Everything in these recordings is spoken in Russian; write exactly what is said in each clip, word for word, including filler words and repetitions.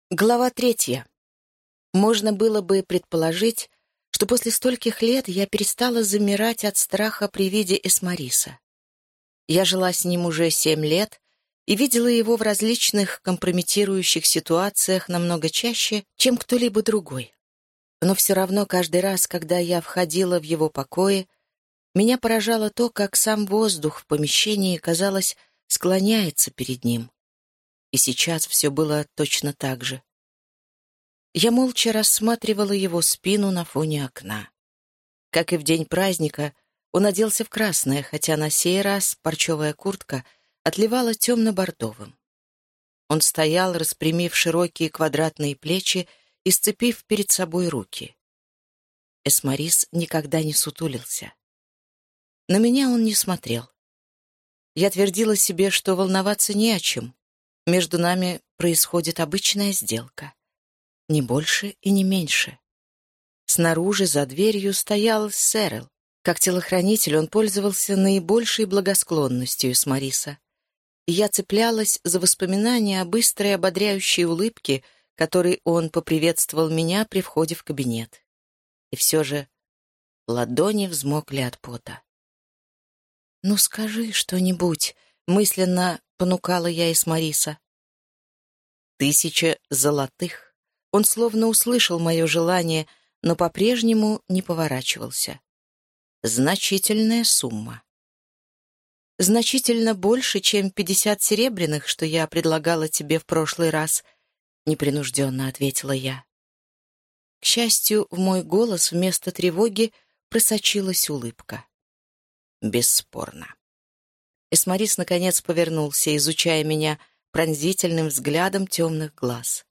Глава третья. Можно было бы предположить, что после стольких лет я перестала замирать от страха при виде Эсмариса. Я жила с ним уже семь лет и видела его в различных компрометирующих ситуациях намного чаще, чем кто-либо другой. Но все равно каждый раз, когда я входила в его покои, меня поражало то, как сам воздух в помещении, казалось, склоняется перед ним. И сейчас все было точно так же. Я молча рассматривала его спину на фоне окна. Как и в день праздника, он оделся в красное, хотя на сей раз парчевая куртка отливала темно-бордовым. Он стоял, распрямив широкие квадратные плечи и сцепив перед собой руки. Эсмарис никогда не сутулился. На меня он не смотрел. Я твердила себе, что волноваться не о чем. Между нами происходит обычная сделка. Ни больше и не меньше. Снаружи, за дверью, стоял Сэрил. Как телохранитель он пользовался наибольшей благосклонностью Эсмариса. И я цеплялась за воспоминания о быстрой ободряющей улыбке, которой он поприветствовал меня при входе в кабинет. И все же ладони взмокли от пота. «Ну скажи что-нибудь», — мысленно понукала я Эсмариса. «Тысяча золотых». Он словно услышал мое желание, но по-прежнему не поворачивался. Значительная сумма. Значительно больше, чем пятьдесят серебряных, что я предлагала тебе в прошлый раз, непринужденно ответила я. К счастью, в мой голос вместо тревоги просочилась улыбка. Бесспорно. Эсмарис наконец повернулся, изучая меня пронзительным взглядом темных глаз.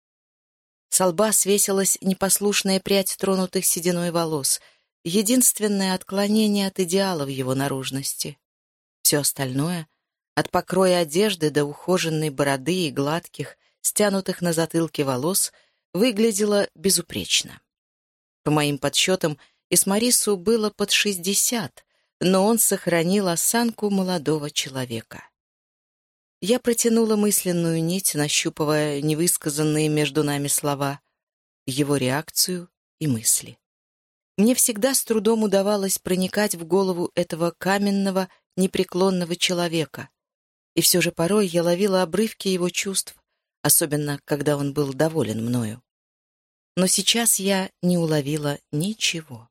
Со лба свесилась непослушная прядь тронутых сединой волос, единственное отклонение от идеала в его наружности. Все остальное, от покроя одежды до ухоженной бороды и гладких, стянутых на затылке волос, выглядело безупречно. По моим подсчетам, Эсмарису было под шестьдесят, но он сохранил осанку молодого человека. Я протянула мысленную нить, нащупывая невысказанные между нами слова, его реакцию и мысли. Мне всегда с трудом удавалось проникать в голову этого каменного, непреклонного человека, и все же порой я ловила обрывки его чувств, особенно когда он был доволен мною. Но сейчас я не уловила ничего.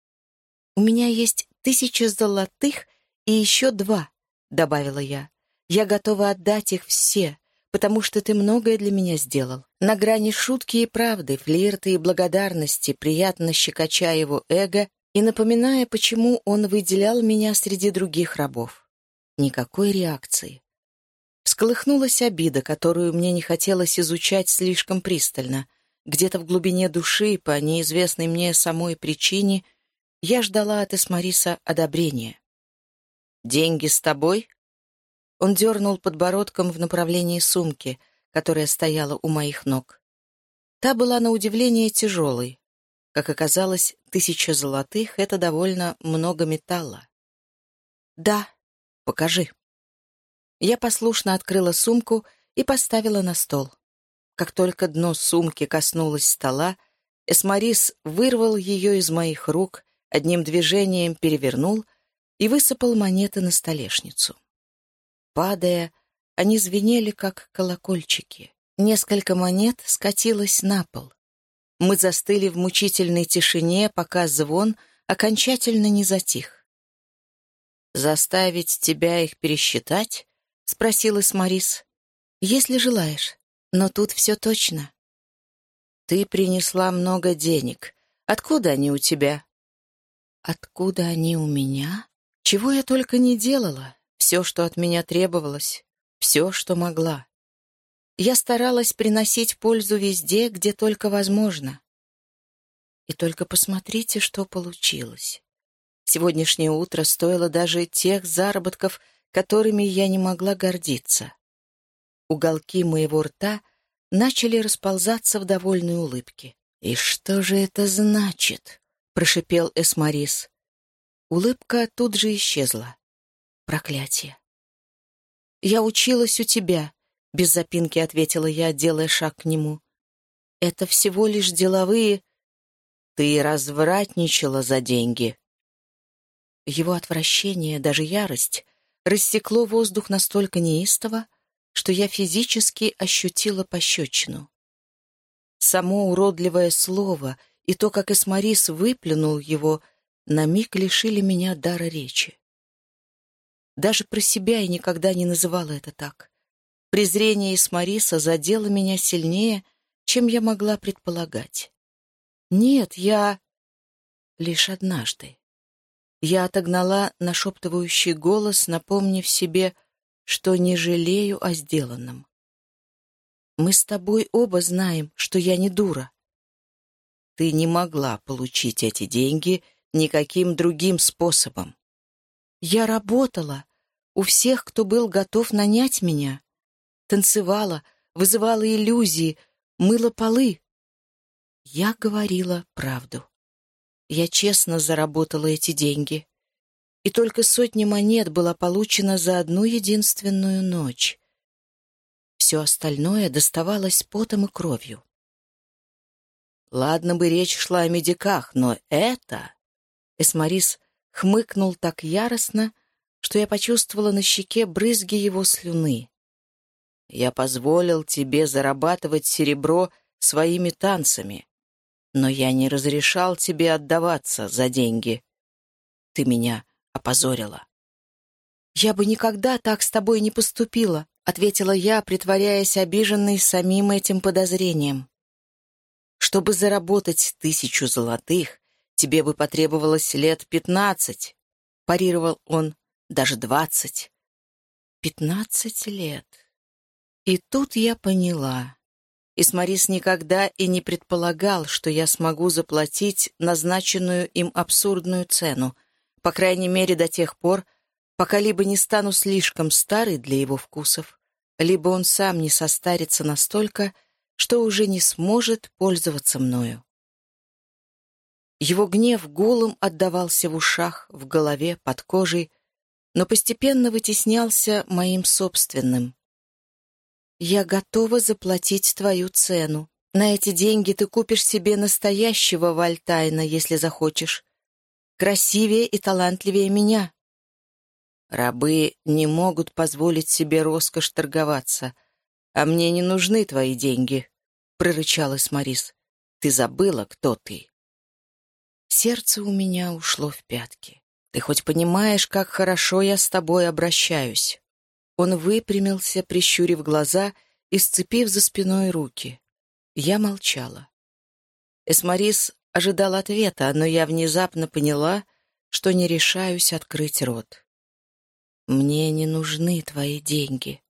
«У меня есть тысяча золотых и еще два», — добавила я. «Я готова отдать их все, потому что ты многое для меня сделал». На грани шутки и правды, флирта и благодарности, приятно щекоча его эго и напоминая, почему он выделял меня среди других рабов. Никакой реакции. Всколыхнулась обида, которую мне не хотелось изучать слишком пристально. Где-то в глубине души, по неизвестной мне самой причине, я ждала от Эсмариса одобрения. «Деньги с тобой?» Он дернул подбородком в направлении сумки, которая стояла у моих ног. Та была на удивление тяжелой. Как оказалось, тысяча золотых — это довольно много металла. «Да, покажи». Я послушно открыла сумку и поставила на стол. Как только дно сумки коснулось стола, Эсмарис вырвал ее из моих рук, одним движением перевернул и высыпал монеты на столешницу. Падая, они звенели, как колокольчики. Несколько монет скатилось на пол. Мы застыли в мучительной тишине, пока звон окончательно не затих. «Заставить тебя их пересчитать?» — спросил Эсмарис. «Если желаешь, но тут все точно». «Ты принесла много денег. Откуда они у тебя?» «Откуда они у меня? Чего я только не делала. Все, что от меня требовалось, все, что могла. Я старалась приносить пользу везде, где только возможно. И только посмотрите, что получилось. Сегодняшнее утро стоило даже тех заработков, которыми я не могла гордиться. Уголки моего рта начали расползаться в довольной улыбке. «И что же это значит?» — прошипел Эсмарис. Улыбка тут же исчезла. Проклятие. «Я училась у тебя», — без запинки ответила я, делая шаг к нему. Это всего лишь деловые... Ты развратничала за деньги. Его отвращение, даже ярость, рассекло воздух настолько неистово, что я физически ощутила пощечину. Само уродливое слово и то, как Эсмарис выплюнул его, на миг лишили меня дара речи. Даже про себя я никогда не называла это так. Презрение Эсмариса задело меня сильнее, чем я могла предполагать. Нет, я... Лишь однажды. Я отогнала нашептывающий голос, напомнив себе, что не жалею о сделанном. Мы с тобой оба знаем, что я не дура. Ты не могла получить эти деньги никаким другим способом. Я работала у всех, кто был готов нанять меня. Танцевала, вызывала иллюзии, мыла полы. Я говорила правду. Я честно заработала эти деньги. И только сотня монет была получена за одну единственную ночь. Все остальное доставалось потом и кровью. Ладно бы речь шла о медиках, но это... Эсмарис хмыкнул так яростно, что я почувствовала на щеке брызги его слюны. Я позволил тебе зарабатывать серебро своими танцами, но я не разрешал тебе отдаваться за деньги. Ты меня опозорила. «Я бы никогда так с тобой не поступила», — ответила я, притворяясь обиженной самим этим подозрением. «Чтобы заработать тысячу золотых, тебе бы потребовалось лет пятнадцать», — парировал он, — «даже двадцать». «Пятнадцать лет». И тут я поняла. Эсмарис никогда и не предполагал, что я смогу заплатить назначенную им абсурдную цену, по крайней мере до тех пор, пока либо не стану слишком старой для его вкусов, либо он сам не состарится настолько, что уже не сможет пользоваться мною. Его гнев гулом отдавался в ушах, в голове, под кожей, но постепенно вытеснялся моим собственным. «Я готова заплатить твою цену. На эти деньги ты купишь себе настоящего Вальтайна, если захочешь. Красивее и талантливее меня». «Рабы не могут позволить себе роскошь торговаться, а мне не нужны твои деньги», — прорычал Эсмарис. «Ты забыла, кто ты». Сердце у меня ушло в пятки. «Ты хоть понимаешь, как хорошо я с тобой обращаюсь?» Он выпрямился, прищурив глаза и сцепив за спиной руки. Я молчала. Эсмарис ожидал ответа, но я внезапно поняла, что не решаюсь открыть рот. «Мне не нужны твои деньги».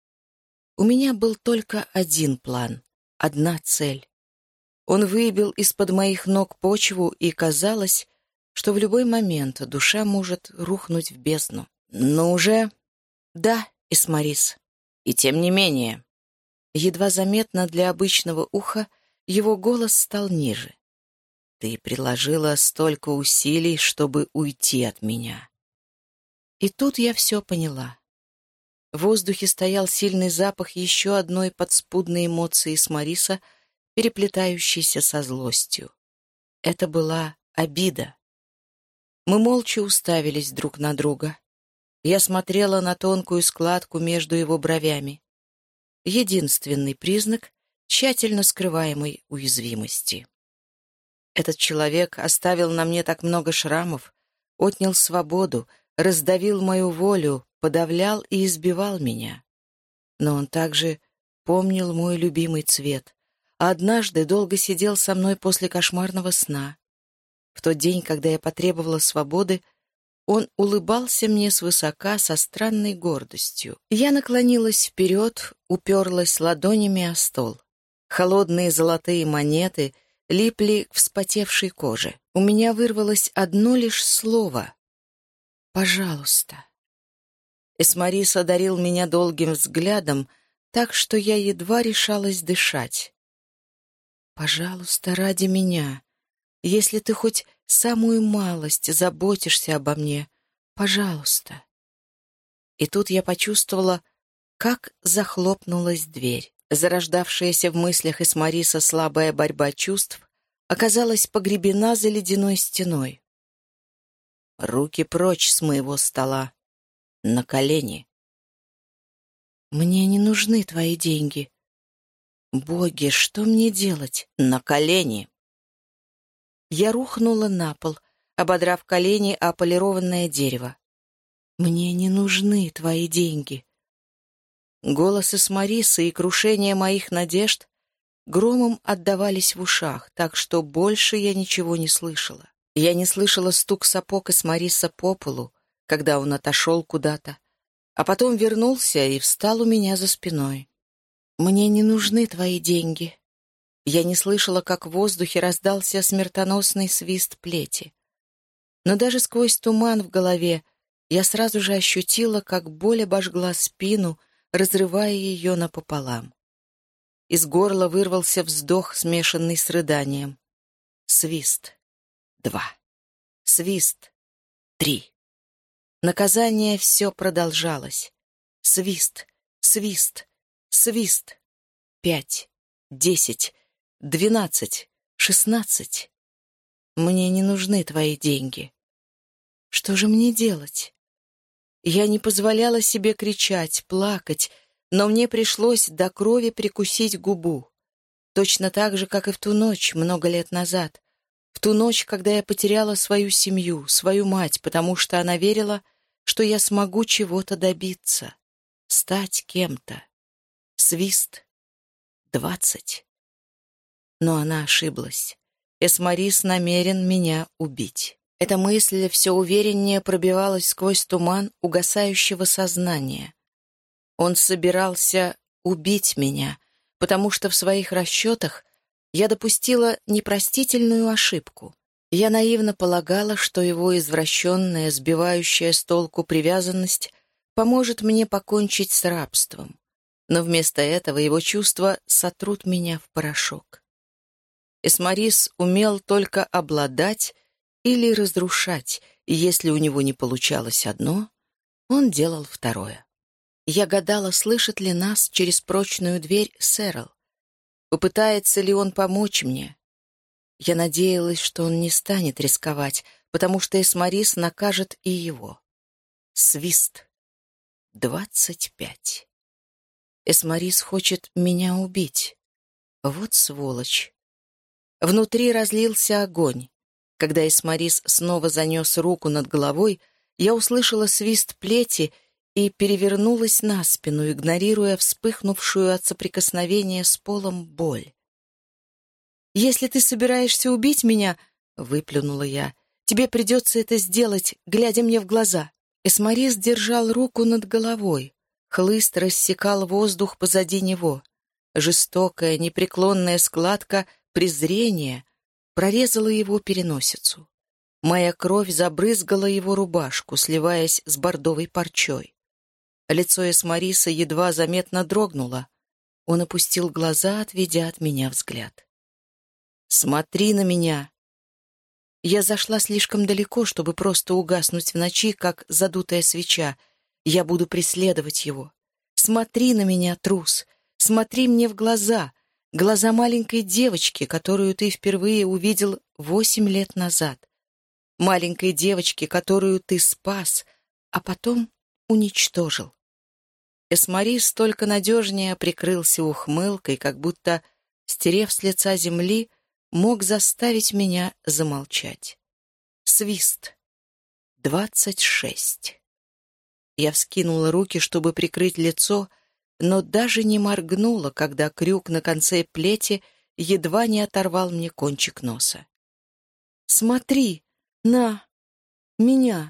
У меня был только один план, одна цель. Он выбил из-под моих ног почву, и казалось, что в любой момент душа может рухнуть в бездну. Но уже... Да, Эсмарис. И тем не менее... Едва заметно для обычного уха его голос стал ниже. «Ты приложила столько усилий, чтобы уйти от меня». И тут я все поняла. В воздухе стоял сильный запах еще одной подспудной эмоции Эсмариса, переплетающейся со злостью. Это была обида. Мы молча уставились друг на друга. Я смотрела на тонкую складку между его бровями. Единственный признак тщательно скрываемой уязвимости. Этот человек оставил на мне так много шрамов, отнял свободу, раздавил мою волю, подавлял и избивал меня. Но он также помнил мой любимый цвет, а однажды долго сидел со мной после кошмарного сна. В тот день, когда я потребовала свободы, он улыбался мне свысока со странной гордостью. Я наклонилась вперед, уперлась ладонями о стол. Холодные золотые монеты липли к вспотевшей коже. У меня вырвалось одно лишь слово — «пожалуйста». Эсмарис одарил меня долгим взглядом, так что я едва решалась дышать. «Пожалуйста, ради меня. Если ты хоть самую малость заботишься обо мне, пожалуйста». И тут я почувствовала, как захлопнулась дверь. Зарождавшаяся в мыслях Эсмариса слабая борьба чувств оказалась погребена за ледяной стеной. «Руки прочь с моего стола! На колени!» «Мне не нужны твои деньги. Боги, что мне делать? На колени!» Я рухнула на пол, ободрав колени о полированное дерево. «Мне не нужны твои деньги». Голос Эсмарисы и крушение моих надежд громом отдавались в ушах, так что больше я ничего не слышала. Я не слышала стук сапог Эсмариса по полу, когда он отошел куда-то, а потом вернулся и встал у меня за спиной. «Мне не нужны твои деньги». Я не слышала, как в воздухе раздался смертоносный свист плети. Но даже сквозь туман в голове я сразу же ощутила, как боль обожгла спину, разрывая ее напополам. Из горла вырвался вздох, смешанный с рыданием. Свист. Два. Свист. Три. Наказание все продолжалось. Свист. Свист. Свист. Пять. Десять. Двенадцать. Шестнадцать. Мне не нужны твои деньги. Что же мне делать? Я не позволяла себе кричать, плакать, но мне пришлось до крови прикусить губу. Точно так же, как и в ту ночь, много лет назад. В ту ночь, когда я потеряла свою семью, свою мать, потому что она верила, что я смогу чего-то добиться, стать кем-то. Свист. Двадцать. Но она ошиблась. Эсмарис намерен меня убить. Эта мысль все увереннее пробивалась сквозь туман угасающего сознания. Он собирался убить меня, потому что в своих расчетах я допустила непростительную ошибку. Я наивно полагала, что его извращенная, сбивающая с толку привязанность поможет мне покончить с рабством. Но вместо этого его чувства сотрут меня в порошок. Эсмарис умел только обладать или разрушать, и если у него не получалось одно, он делал второе. Я гадала, слышит ли нас через прочную дверь Сэрил. Попытается ли он помочь мне? Я надеялась, что он не станет рисковать, потому что Эсмарис накажет и его. Свист. Двадцать пять. Эсмарис хочет меня убить. Вот сволочь. Внутри разлился огонь. Когда Эсмарис снова занес руку над головой, я услышала свист плети и перевернулась на спину, игнорируя вспыхнувшую от соприкосновения с полом боль. «Если ты собираешься убить меня, — выплюнула я, — тебе придется это сделать, глядя мне в глаза». Эсмарис держал руку над головой. Хлыст рассекал воздух позади него. Жестокая, непреклонная складка презрения прорезала его переносицу. Моя кровь забрызгала его рубашку, сливаясь с бордовой парчой. Лицо Эсмариса едва заметно дрогнуло. Он опустил глаза, отведя от меня взгляд. «Смотри на меня!» Я зашла слишком далеко, чтобы просто угаснуть в ночи, как задутая свеча. Я буду преследовать его. «Смотри на меня, трус! Смотри мне в глаза!» Глаза маленькой девочки, которую ты впервые увидел восемь лет назад. Маленькой девочки, которую ты спас, а потом уничтожил. Эсмарис только надежнее прикрылся ухмылкой, как будто, стерев с лица земли, мог заставить меня замолчать. Свист. Двадцать шесть. Я вскинула руки, чтобы прикрыть лицо, но даже не моргнула, когда крюк на конце плети едва не оторвал мне кончик носа. «Смотри на меня!»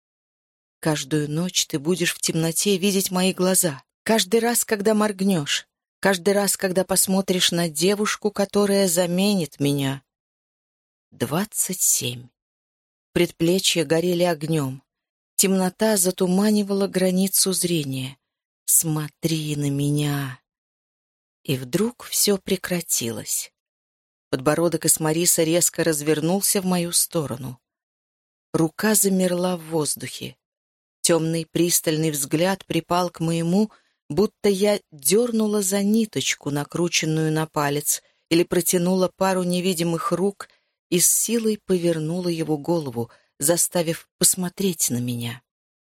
Каждую ночь ты будешь в темноте видеть мои глаза. Каждый раз, когда моргнешь. Каждый раз, когда посмотришь на девушку, которая заменит меня. Двадцать семь. Предплечья горели огнем. Темнота затуманивала границу зрения. «Смотри на меня!» И вдруг все прекратилось. Подбородок Эсмариса резко развернулся в мою сторону. Рука замерла в воздухе. Темный пристальный взгляд припал к моему, будто я дернула за ниточку, накрученную на палец, или протянула пару невидимых рук и с силой повернула его голову, заставив посмотреть на меня.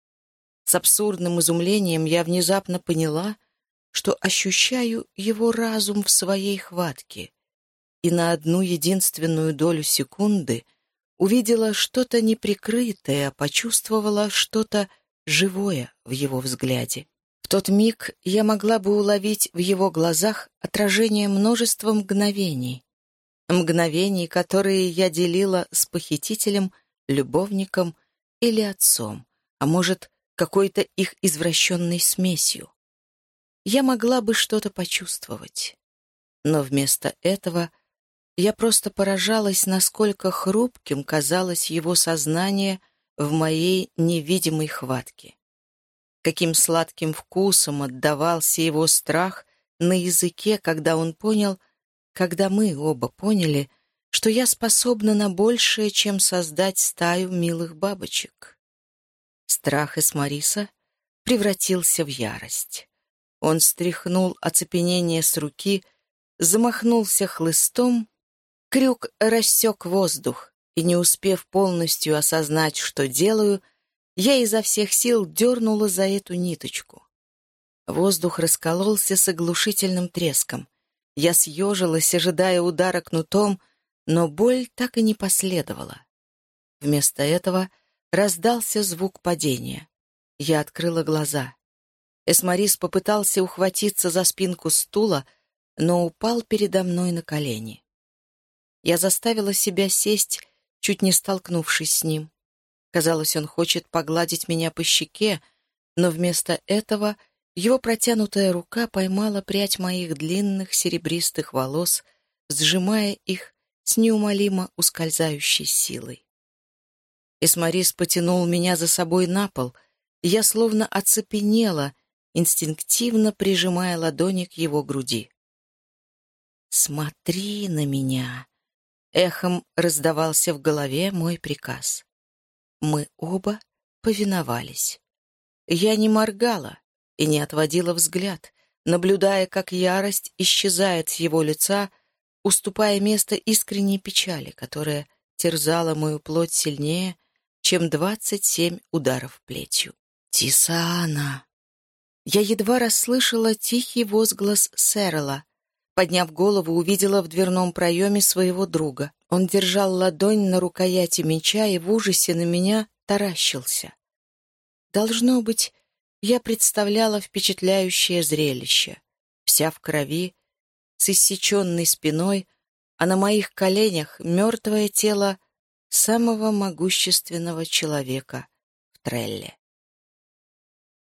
С абсурдным изумлением я внезапно поняла, что ощущаю его разум в своей хватке, и на одну единственную долю секунды увидела что-то неприкрытое, почувствовала что-то живое в его взгляде. В тот миг я могла бы уловить в его глазах отражение множества мгновений, мгновений, которые я делила с похитителем, любовником или отцом, а может, какой-то их извращенной смесью. Я могла бы что-то почувствовать, но вместо этого я просто поражалась, насколько хрупким казалось его сознание в моей невидимой хватке. Каким сладким вкусом отдавался его страх на языке, когда он понял, когда мы оба поняли, что я способна на большее, чем создать стаю милых бабочек. Страх Эсмариса превратился в ярость. Он стряхнул оцепенение с руки, замахнулся хлыстом, крюк рассек воздух, и, не успев полностью осознать, что делаю, я изо всех сил дернула за эту ниточку. Воздух раскололся с оглушительным треском. Я съежилась, ожидая удара кнутом, но боль так и не последовала. Вместо этого раздался звук падения. Я открыла глаза. Эсмарис попытался ухватиться за спинку стула, но упал передо мной на колени. Я заставила себя сесть, чуть не столкнувшись с ним. Казалось, он хочет погладить меня по щеке, но вместо этого его протянутая рука поймала прядь моих длинных серебристых волос, сжимая их с неумолимо ускользающей силой. Эсмарис потянул меня за собой на пол, и я словно оцепенела, инстинктивно прижимая ладони к его груди. «Смотри на меня!» — эхом раздавался в голове мой приказ. Мы оба повиновались. Я не моргала и не отводила взгляд, наблюдая, как ярость исчезает с его лица, уступая место искренней печали, которая терзала мою плоть сильнее, чем двадцать семь ударов плетью. «Тисана!» Я едва расслышала тихий возглас Сэрла. Подняв голову, увидела в дверном проеме своего друга. Он держал ладонь на рукояти меча и в ужасе на меня таращился. Должно быть, я представляла впечатляющее зрелище. Вся в крови, с иссеченной спиной, а на моих коленях мертвое тело самого могущественного человека в Трелле.